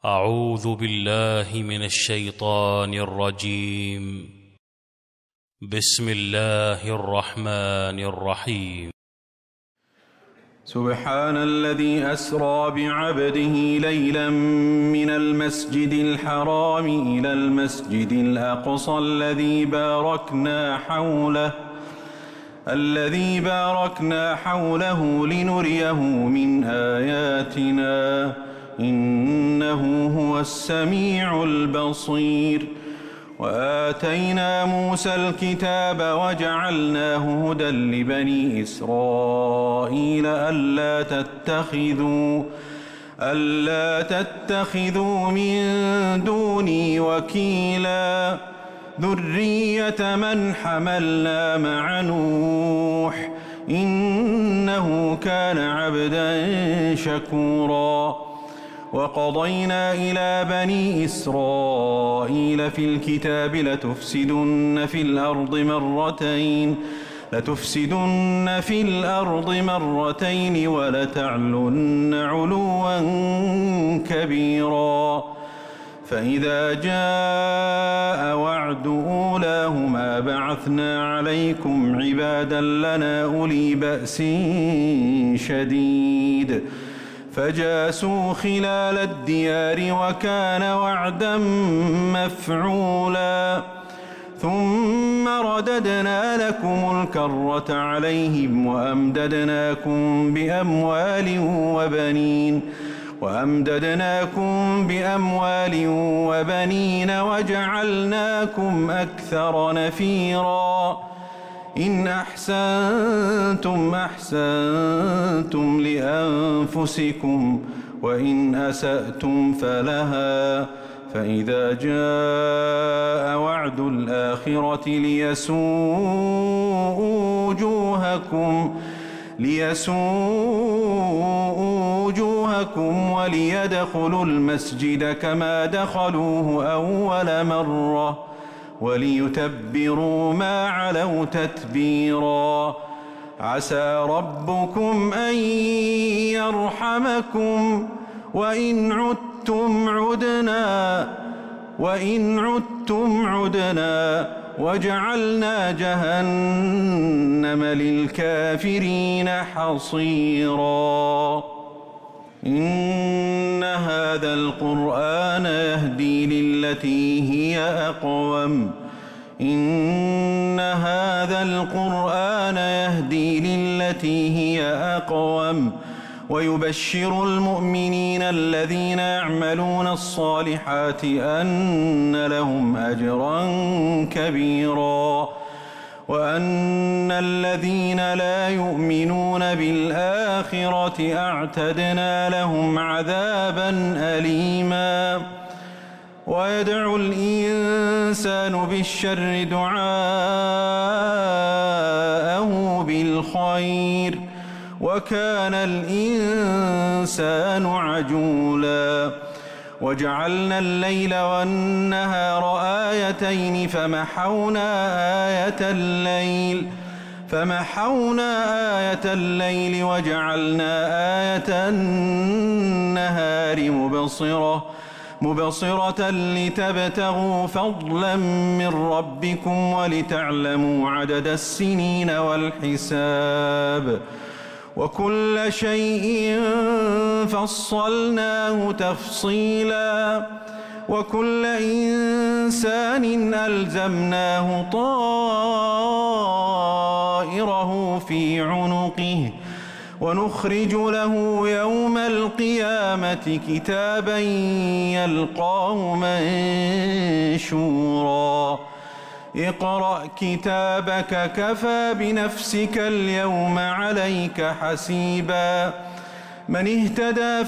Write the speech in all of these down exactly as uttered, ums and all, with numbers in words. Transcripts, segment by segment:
أعوذ بالله من الشيطان الرجيم. بسم الله الرحمن الرحيم. سبحان الذي أسرى بعبده ليلا من المسجد الحرام إلى المسجد الأقصى الذي باركنا حوله الذي باركنا حوله لنريه من آياتنا إنه هو السميع البصير. وآتينا موسى الكتاب وجعلناه هدى لبني إسرائيل ألا تتخذوا ألا تتخذوا من دوني وكيلا ذرية من حملنا مع نوح إنه كان عبدا شكورا. وقضينا إلى بني إسرائيل في الكتاب لتفسدن في الأرض مرتين لتفسدن في الأرض مرتين ولتعلن علوا كبيرا. فإذا جاء وعد أولاهما بعثنا عليكم عبادا لنا أولي بأس شديد فجاسوا خلال الديار وكان وعدا مفعولا. ثم رددنا لكم الكرة عليهم وأمددناكم بأموال وبنين وأمددناكم بأموال وبنين وجعلناكم أكثر نفيرا. إن أحسنتم أحسنتم لأنفسكم وإن أسأتم فلها. فإذا جاء وعد الآخرة ليسوءوا وجوهكم ليسوءوا وجوهكم وليدخلوا المسجد كما دخلوه أول مرة وليتبروا ما علوا تتبيرا. عسى ربكم أن يرحمكم وإن عدتم عدنا وإن عدتم عدنا وجعلنا جهنم للكافرين حصيرا. إن هذا القرآن يهدي للتي هي أقوم إن هذا القرآن يهدي للتي هي أقوم ويبشر المؤمنين الذين يعملون الصالحات أن لهم أجرا كبيرا وأن الذين لا يؤمنون بالآخرة أعتدنا لهم عذابا أليما. ويدعو الإنسان بالشر دعاءه بالخير وكان الإنسان عجولا. وجعلنا الليل والنهار آيتين فمحونا آية الليل فمحونا آية الليل وجعلنا آية النهار مبصرة مبصرة لتبتغوا فضلا من ربكم ولتعلموا عدد السنين والحساب وكل شيء فصلناه تفصيلا. وكل إنسان ألزمناه طائره في عنقه ونخرج له يوم القيامة كتابا يلقاه منشورا. اقرأ كتابك كفى بنفسك اليوم عليك حسيبا. من اهتدى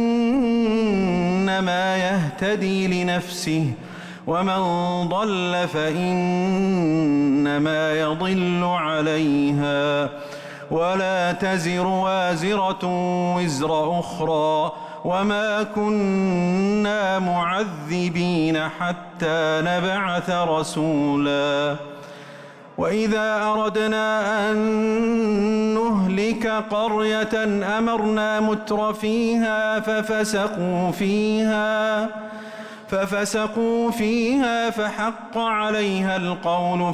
فإنما يهتدي لنفسه ومن ضل فإنما يضل عليها ولا تزر وازرة وزر أخرى وما كنا معذبين حتى نبعث رسولا. وإذا أردنا أن نهلك قرية أمرنا متر فيها ففسقوا فيها ففسقوا فيها فحق عليها القول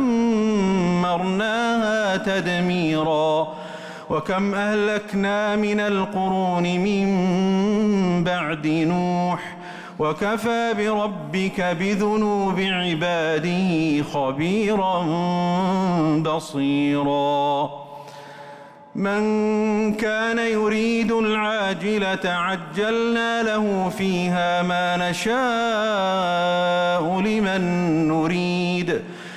فدمرناها تدميرا. وكم أهلكنا من القرون من بعد نوح وكفى بربك بذنوب عباده خبيرا بصيرا. من كان يريد العاجلة عجلنا له فيها ما نشاء لمن نريد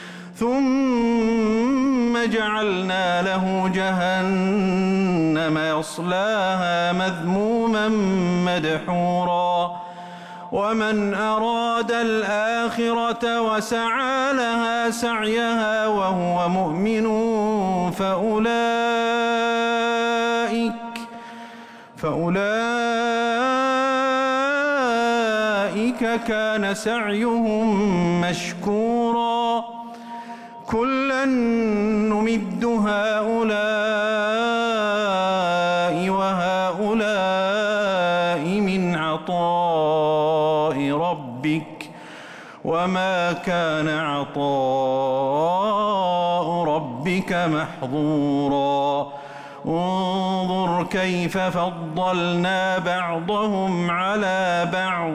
ثم جعلنا له جهنم يصلاها مذموما مدحورا. ومن أراد الآخرة وسعى لها سعيها وهو مؤمن فأولئك فأولئك كان سعيهم مشكورا. كلا نمد هؤلاء وهؤلاء من عطاء ربك وما كان عطاء ربك محظورا. انظر كيف فضلنا بعضهم على بعض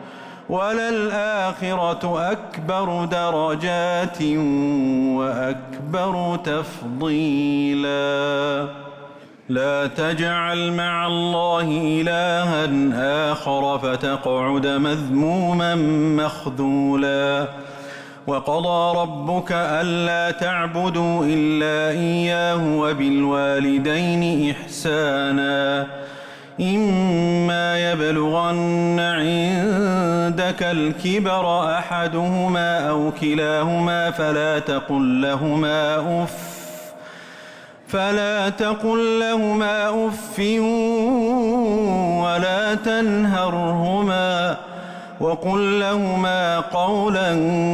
وللآخرة أكبر درجات وأكبر تفضيلا. لا تجعل مع الله إلها آخر فتقعد مذموما مخذولا. وقضى ربك ألا تعبدوا إلا إياه وبالوالدين إحسانا. إما يبلغن عندك الكبر أحدهما أو كلاهما فلا تقل لهما أف فلا تقل لهما أف ولا تنهرهما وقل لهما قولا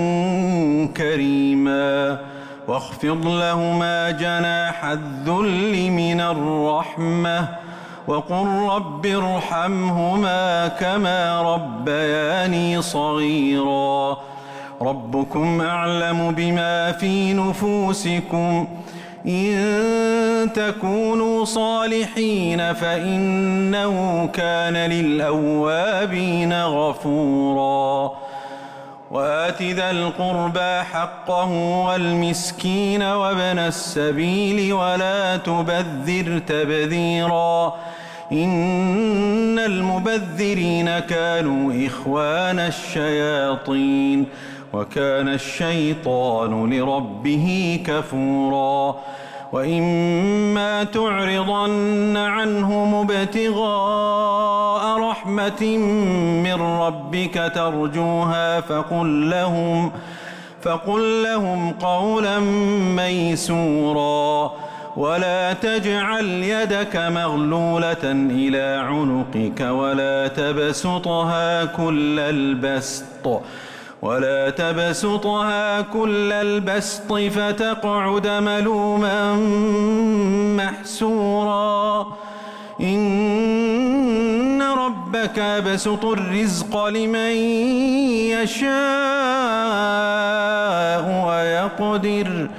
كريما. واخفض لهما جناح الذل من الرحمة وقل رب ارحمهما كما ربياني صغيرا. ربكم أعلم بما في نفوسكم إن تكونوا صالحين فإنه كان للأوابين غفورا. وآت ذا القربى حقه والمسكين وابن السبيل ولا تبذر تبذيرا إن المبذرين كانوا إخوان الشياطين وكان الشيطان لربه كفورا. وإما تعرضن عنهم ابتغاء رحمة من ربك ترجوها فقل لهم فقل لهم قولا ميسورا. ولا تجعل يدك مغلولة إلى عنقك ولا تبسطها كل البسط ولا تبسطها كل البسط فتقعد ملوما محسورا. إن ربك يبسط الرزق لمن يشاء ويقدر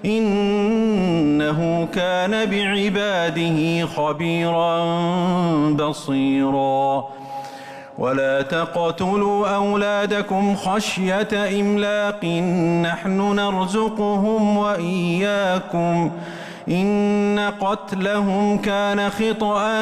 إنه كان بعباده خبيرا بصيرا. ولا تقتلوا أولادكم خشية إملاق نحن نرزقهم وإياكم إن قتلهم كان خطأ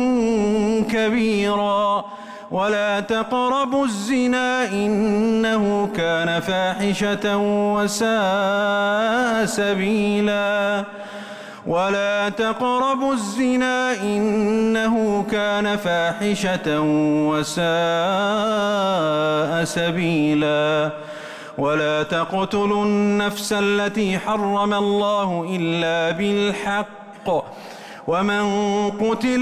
كبيرا. ولا تقربوا الزنا إنه كان فاحشة وساء سبيلا. ولا تقربوا الزنا إنه كان فاحشة وساء سبيلا. ولا تقتلوا النفس التي حرم الله إلا بالحق ومن قتل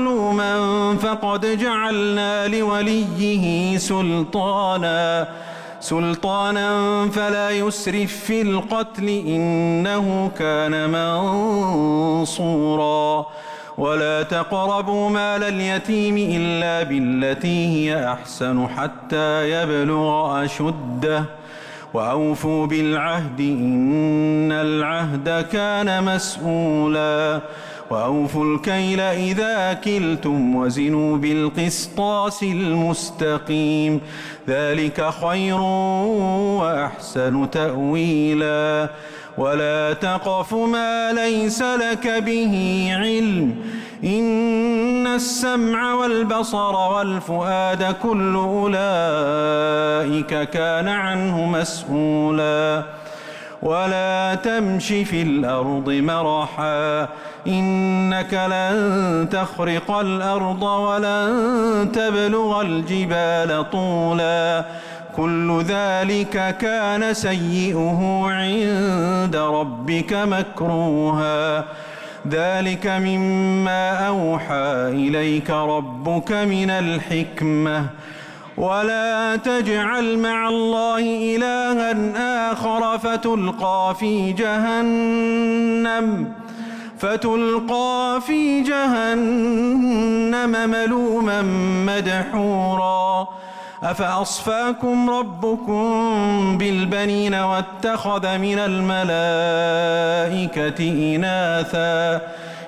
مظلوما فقد جعلنا لوليه سلطانا سلطانا فلا يسرف في القتل إنه كان منصورا ولا تقربوا مال اليتيم إلا بالتي هي أحسن حتى يبلغ أشده وأوفوا بالعهد إن العهد كان مسؤولا وأوفوا الكيل إذا كلتم وزنوا بالقسطاس المستقيم ذلك خير وأحسن تأويلا ولا تقف ما ليس لك به علم إن السمع والبصر والفؤاد كل أولئك كان عنه مسؤولا ولا تمش في الأرض مرحا إنك لن تخرق الأرض ولن تبلغ الجبال طولا كل ذلك كان سيئه عند ربك مكروها ذلك مما أوحى إليك ربك من الحكمة ولا تجعل مع الله إلها آخر فتلقى في جهنم فتلقى في جهنم ملوما مدحورا أفأصفاكم ربكم بالبنين واتخذ من الملائكة إناثا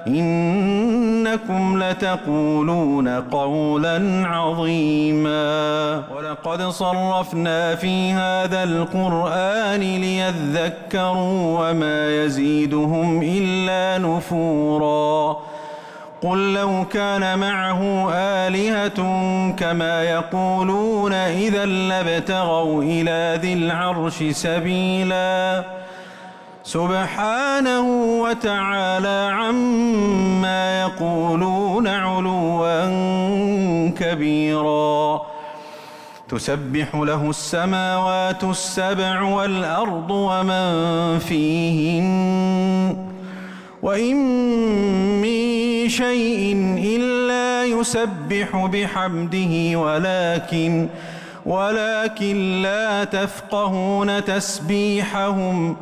إنكم لتقولون قولا عظيما ولقد صرفنا في هذا القرآن ليذكروا وما يزيدهم إلا نفورا قل لو كان معه آلهة كما يقولون إذا لابتغوا إلى ذي العرش سبيلا سبحانه وتعالى عما يقولون علوا كبيرا تسبح له السماوات السبع والأرض ومن فيهن وإن من شيء إلا يسبح بحمده ولكن ولكن لا تفقهون تسبيحهم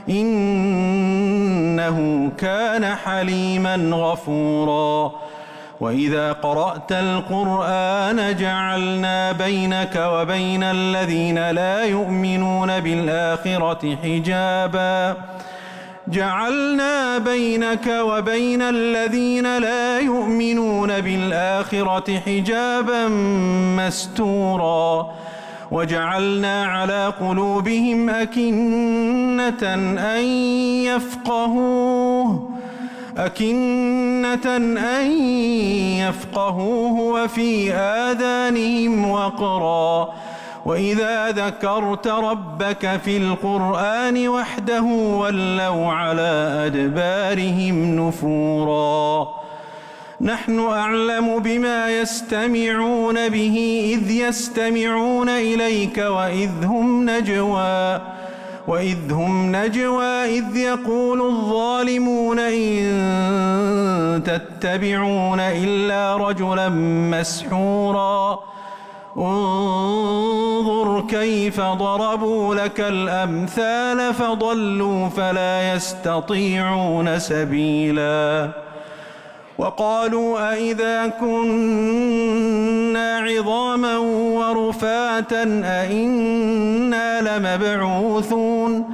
إنه كان حليما غفورا وإذا قرأت القرآن جعلنا بينك وبين الذين لا يؤمنون بالآخرة حجابا جعلنا بينك وبين الذين لا يؤمنون بالآخرة حجابا مستورا وجعلنا على قلوبهم أكنة أن يفقهوه أكنة أن يفقهوه وفي آذانهم وقرا وإذا ذكرت ربك في القرآن وحده ولوا على أدبارهم نفورا نحن أعلم بما يستمعون به إذ يستمعون إليك وإذ هم نجوى وإذ هم نجوى إذ يقول الظالمون إن تتبعون إلا رجلا مسحورا انظر كيف ضربوا لك الأمثال فضلوا فلا يستطيعون سبيلا وقالوا أئذا كنا عظاما ورفاتا أئنا لمبعوثون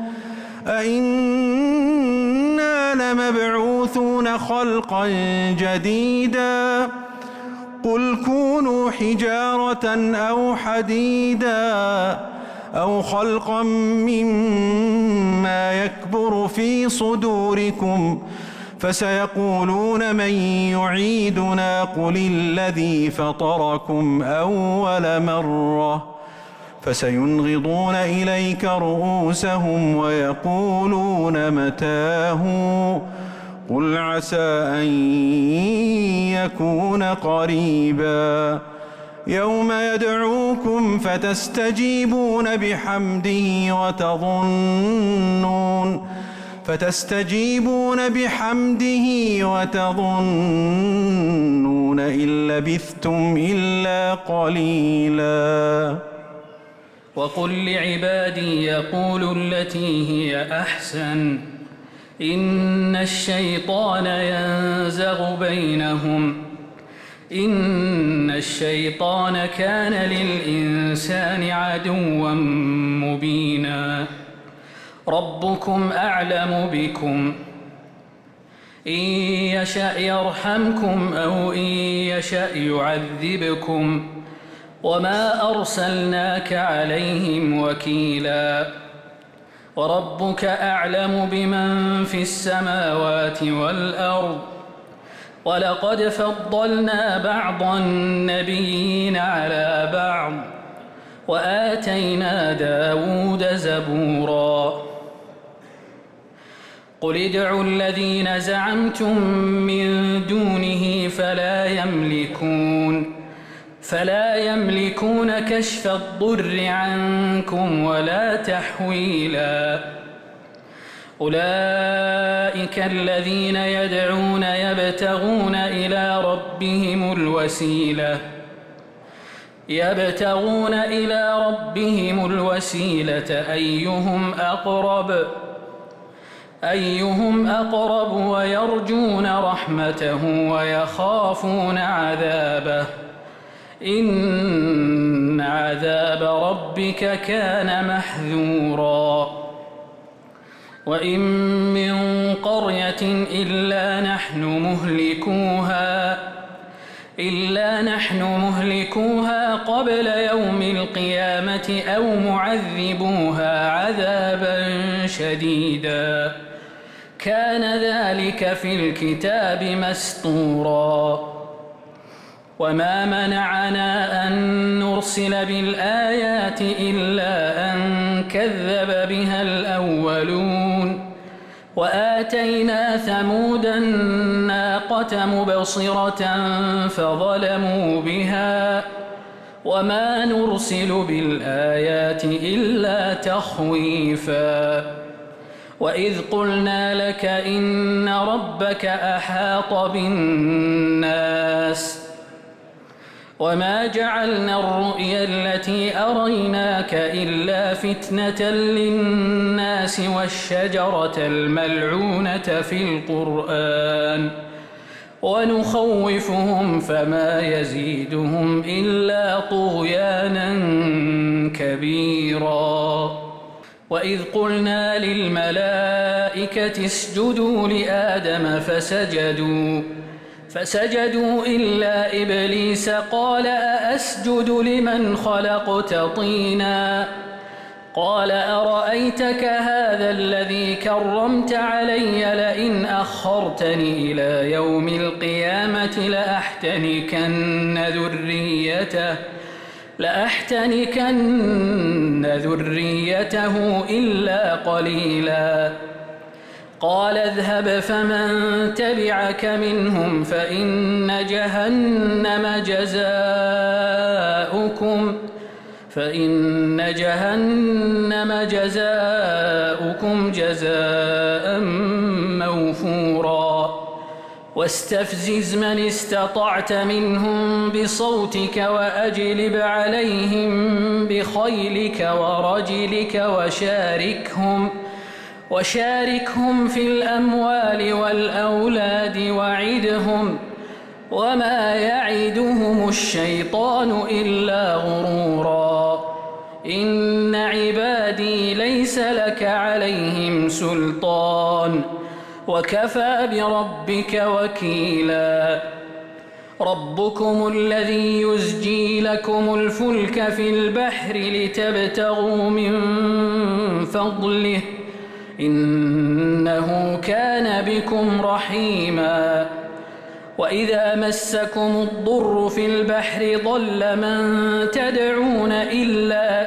أئنا لمبعوثون خلقا جديدا قل كونوا حجارة أو حديدا أو خلقا مما يكبر في صدوركم فسيقولون من يعيدنا قل الذي فطركم أول مرة فسينغضون إليك رؤوسهم ويقولون متاه قل عسى أن يكون قريبا يوم يدعوكم فتستجيبون بحمده وتظنون فتستجيبون بحمده وتظنون إن لبثتم إلا قليلا وقل لعبادي يقولوا التي هي أحسن إن الشيطان ينزغ بينهم إن الشيطان كان للإنسان عدوا مبينا ربكم أعلم بكم إن يشأ يرحمكم أو إن يشأ يعذبكم وما أرسلناك عليهم وكيلا وربك أعلم بمن في السماوات والأرض ولقد فضلنا بعض النبيين على بعض وآتينا داود زبورا قل ادعوا الذين زعمتم من دونه فلا يملكون فلا يملكون كشف الضر عنكم ولا تحويلا أولئك الذين يدعون يبتغون إلى ربهم الوسيلة يبتغون إلى ربهم الوسيلة أيهم أقرب أيهم أقرب ويرجون رحمته ويخافون عذابه إن عذاب ربك كان محذورا وإن من قرية إلا نحن مهلكوها إلا نحن مهلكوها قبل يوم القيامة أو معذبوها عذابا شديدا كان ذلك في الكتاب مسطورا وما منعنا أن نرسل بالآيات إلا أن كذب بها الأولون وآتينا ثمود الناقة مبصرة فظلموا بها وما نرسل بالآيات إلا تخويفا وإذ قلنا لك إن ربك أحاط بالناس وما جعلنا الرؤيا التي أريناك إلا فتنة للناس والشجرة الملعونة في القرآن ونخوفهم فما يزيدهم إلا طغيانا كبيرا وإذ قلنا للملائكة اسجدوا لآدم فسجدوا فسجدوا إلا إبليس قال أأسجد لمن خلقت طينا قال أرأيتك هذا الذي كرمت علي لئن أخرتني إلى يوم القيامة لأحتنكن ذريته لأحتنكن ذريته إلا قليلا قال اذهب فمن تبعك منهم فإن جهنم جزاؤكم فإن جهنم جزاؤكم جزاء موفورا واستفزز من استطعت منهم بصوتك وأجلب عليهم بخيلك ورجلك وشاركهم وشاركهم في الأموال والأولاد وعدهم وما يعدهم الشيطان إلا غرورا إن عبادي ليس لك عليهم سلطان وكفى بربك وكيلا ربكم الذي يزجي لكم الفلك في البحر لتبتغوا من فضله إنه كان بكم رحيما وإذا مسكم الضر في البحر ضل من تدعون إلا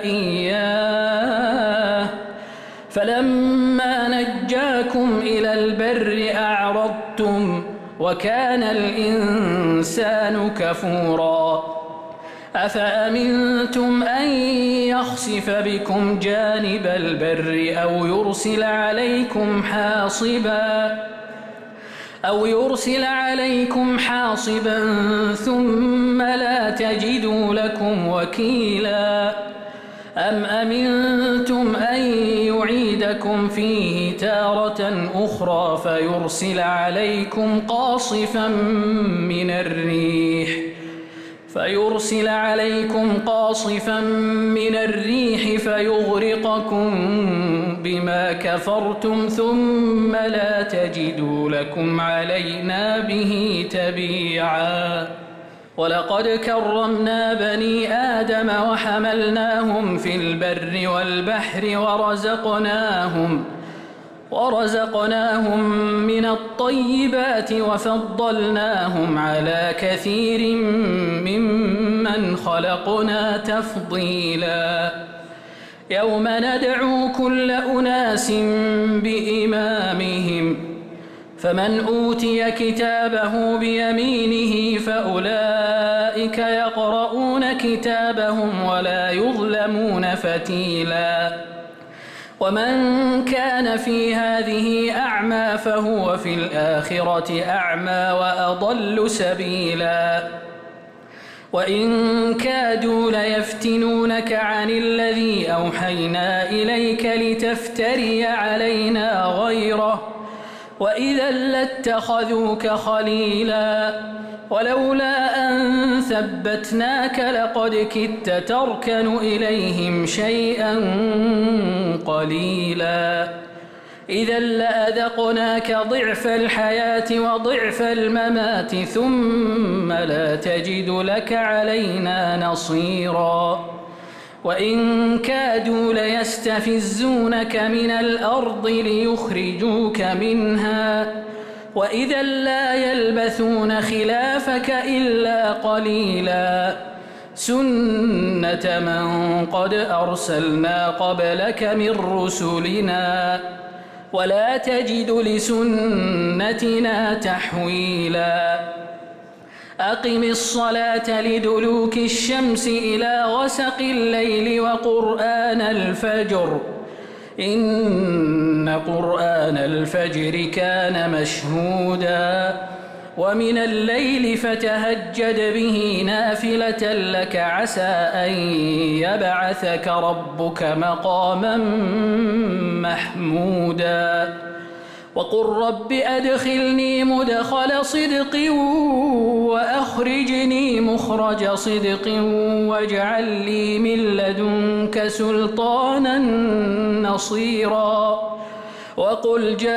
إياه فلما نجاكم إلى البر أعرضتم وكان الإنسان كفورا أفأمنتم أن يخسف بكم جانب البر أو يرسل عليكم حاصبا أو يرسل عليكم حاصبا ثم لا تجدوا لكم وكيلا أم أمنتم أن يعيدكم فيه تارة أخرى فيرسل عليكم قاصفا من الريح فيرسل عليكم قاصفا من الريح فيغرقكم بما كفرتم ثم لا تجدوا لكم علينا به تبيعا ولقد كرمنا بني آدم وحملناهم في البر والبحر ورزقناهم ورزقناهم من الطيبات وفضلناهم على كثير ممن خلقنا تفضيلا يوم ندعو كل أناس بإمامهم فمن أوتي كتابه بيمينه فأولئك يقرؤون كتابهم ولا يظلمون فتيلا ومن كان في هذه أعمى فهو في الآخرة أعمى وأضل سبيلا وإن كادوا ليفتنونك عن الذي أوحينا إليك لتفتري علينا غيره وإذا لاتخذوك خليلا ولولا أن ثبتناك لقد كدت تركن إليهم شيئا قليلا إذا لأذقناك ضعف الحياة وضعف الممات ثم لا تجد لك علينا نصيرا وإن كادوا ليستفزونك من الأرض ليخرجوك منها وإذا لا يلبثون خلافك إلا قليلا سنة من قد أرسلنا قبلك من رسلنا ولا تجد لسنتنا تحويلا أقم الصلاة لدلوك الشمس إلى غسق الليل وقرآن الفجر إن قرآن الفجر كان مشهودا ومن الليل فتهجد به نافلة لك عسى أن يبعثك ربك مقاما محمودا وقل رب أدخلني مدخل صدق وأخرجني مخرج صدق واجعل لي من لدنك سلطانا نصيرا وقل جاء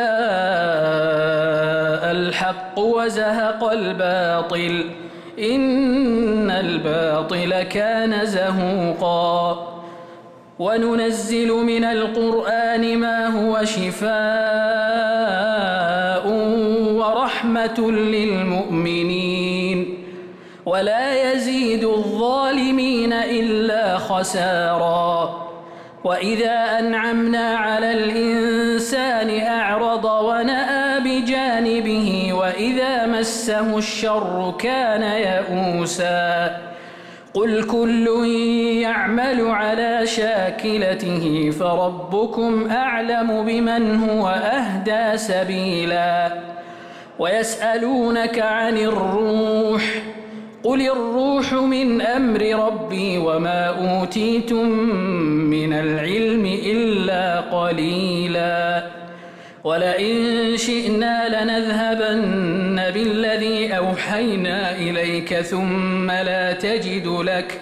الحق وزهق الباطل إن الباطل كان زهوقا وننزل من القرآن ما هو شفاء ورحمة للمؤمنين ولا يزيد الظالمين إلا خسارا وإذا أنعمنا على الإنسان أعرض ونأى بجانبه وإذا مسه الشر كان يئوسا قل كل يعمل على شاكلته فربكم أعلم بمن هو أهدى سبيلا ويسألونك عن الروح قل الروح من أمر ربي وما أوتيتم من العلم إلا قليلا ولئن شئنا لنذهبن بالذي أوحينا إليك ثم لا تجد لك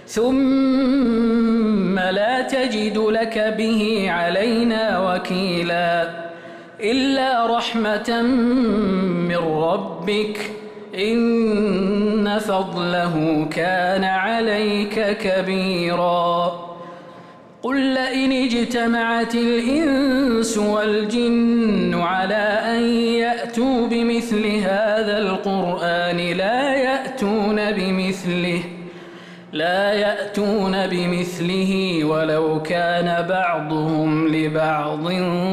ثم لا تجد لك به علينا وكيلا إلا رحمة من ربك إن فضله كان عليك كبيرا قل لئن اجتمعت الإنس والجن على أن يأتوا بمثل هذا القرآن لا يأتون بمثله لا يأتون بمثله ولو كان بعضهم لبعض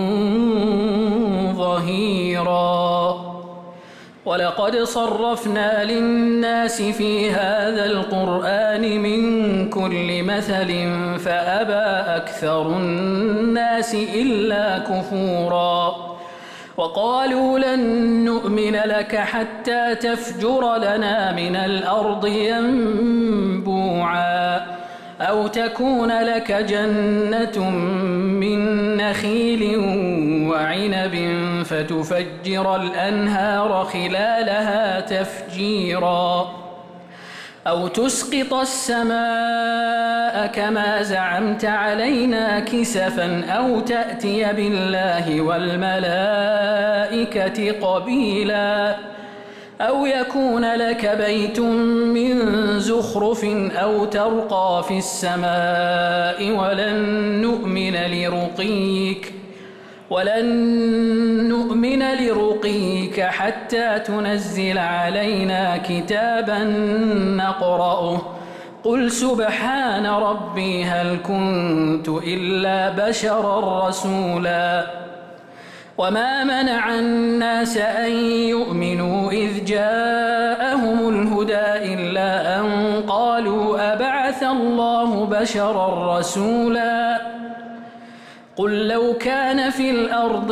ظهيرا ولقد صرفنا للناس في هذا القرآن من كل مثل فأبى أكثر الناس إلا كفورا وقالوا لن نؤمن لك حتى تفجر لنا من الأرض ينبوعا أو تكون لك جنة من نخيل وعنب فتفجر الأنهار خلالها تفجيرا أو تسقط السماء كما زعمت علينا كسفا أو تأتي بالله والملائكة قبيلا أو يكون لك بيت من زخرف أو ترقى في السماء ولن نؤمن لرقيك ولن نؤمن لرقيك حتى تنزل علينا كتابا نقرأه قل سبحان ربي هل كنت إلا بشرا رسولا وما منع الناس أن يؤمنوا إذ جاءهم الهدى إلا أن قالوا أبعث الله بشرا رسولا قل لو كان في الأرض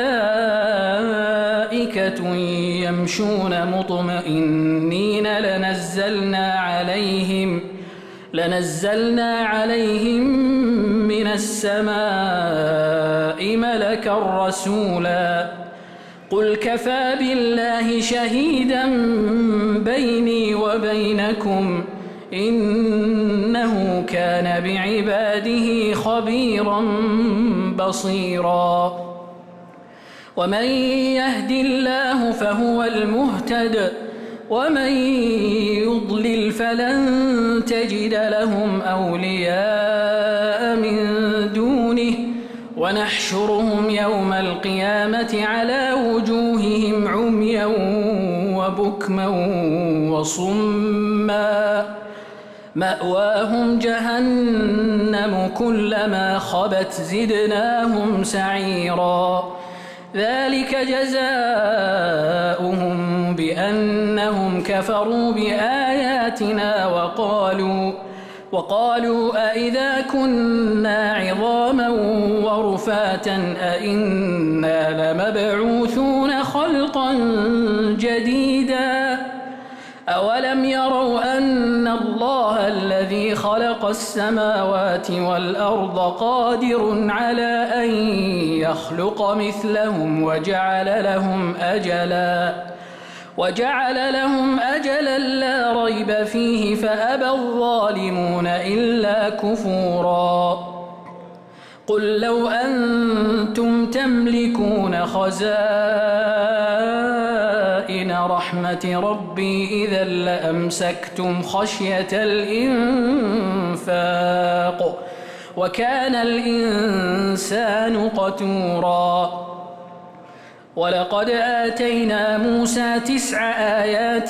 ملائكة يمشون مطمئنين لنزلنا عليهم لنزلنا عليهم من السماء ملكا رسولا قل كفى بالله شهيدا بيني وبينكم إنه كان بعباده خبيرا بصيرا ومن يهد الله فهو المهتد ومن يضلل فلن تجد لهم أولياء من دونه ونحشرهم يوم القيامة على وجوههم عميا وبكما وصما مأواهم جهنم كلما خبت زدناهم سعيرا ذلك جزاؤهم بأنهم كفروا بآياتنا وقالوا وقالوا أئذا كنا عظاما ورفاتا أئنا لمبعوثون خلقا جديدا أولم يروا أن الله الذي خلق السماوات والأرض قادر على أن يخلق مثلهم وجعل لهم أجلا وجعل لهم أجلا لا ريب فيه فأبى الظالمون إلا كفورا قل لو أنتم تملكون خزائن رحمة ربي إذا لأمسكتم خشية الإنفاق وكان الإنسان قتورا ولقد آتينا موسى تسع آيات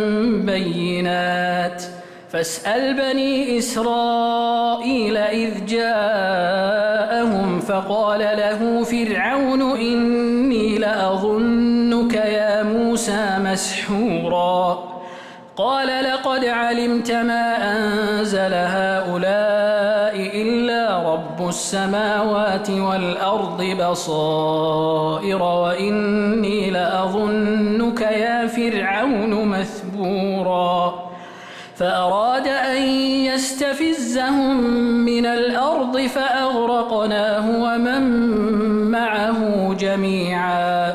بينات فاسأل بني إسرائيل إذ جاءهم فقال له فرعون إني لأظنك يا موسى مسحورا قال لقد علمت ما أنزل هؤلاء إلا رب السماوات والأرض بصائر وإني لأظنك يا فرعون مثبورا فأراد أن يستفزهم من الأرض فأغرقناه ومن معه جميعا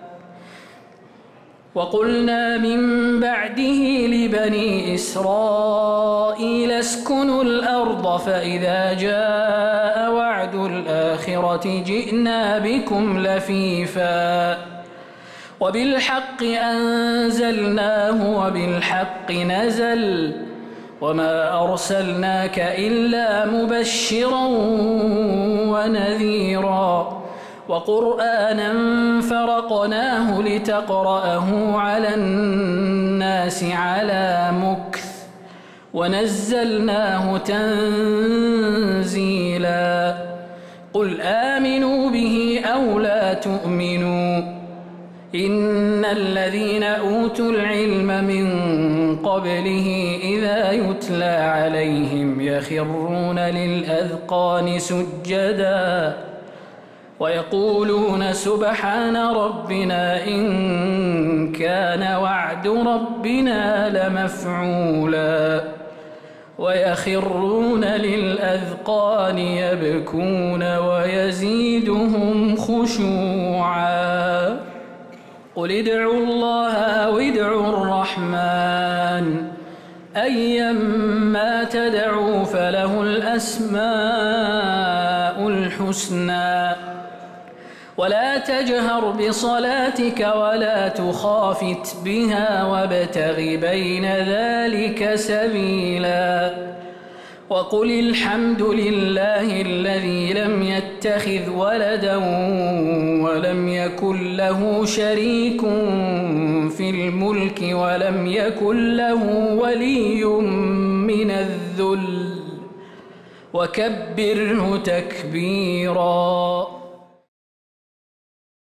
وقلنا من بعده لبني إسرائيل اسكنوا الأرض فإذا جاء وعد الآخرة جئنا بكم لفيفا وبالحق أنزلناه وبالحق نزل وما أرسلناك إلا مبشرا ونذيرا وقرآنا فرقناه لتقرأه على الناس على مكث ونزلناه تنزيلا قل آمنوا به أو لا تؤمنوا إن الذين أوتوا العلم من قبله إذا يتلى عليهم يخرون للأذقان سجدا ويقولون سبحان ربنا إن كان وعد ربنا لمفعولا ويخرون للأذقان يبكون ويزيدهم خشوعا. قل ادعوا الله أو ادعوا الرحمن أيما تدعوا فله الأسماء الحسنى ولا تجهر بصلاتك ولا تخافت بها وابتغ بين ذلك سبيلا. وقل الحمد لله الذي لم يتخذ ولدا ولم يكن له شريك في الملك ولم يكن له ولي من الذل وكبره تكبيرا.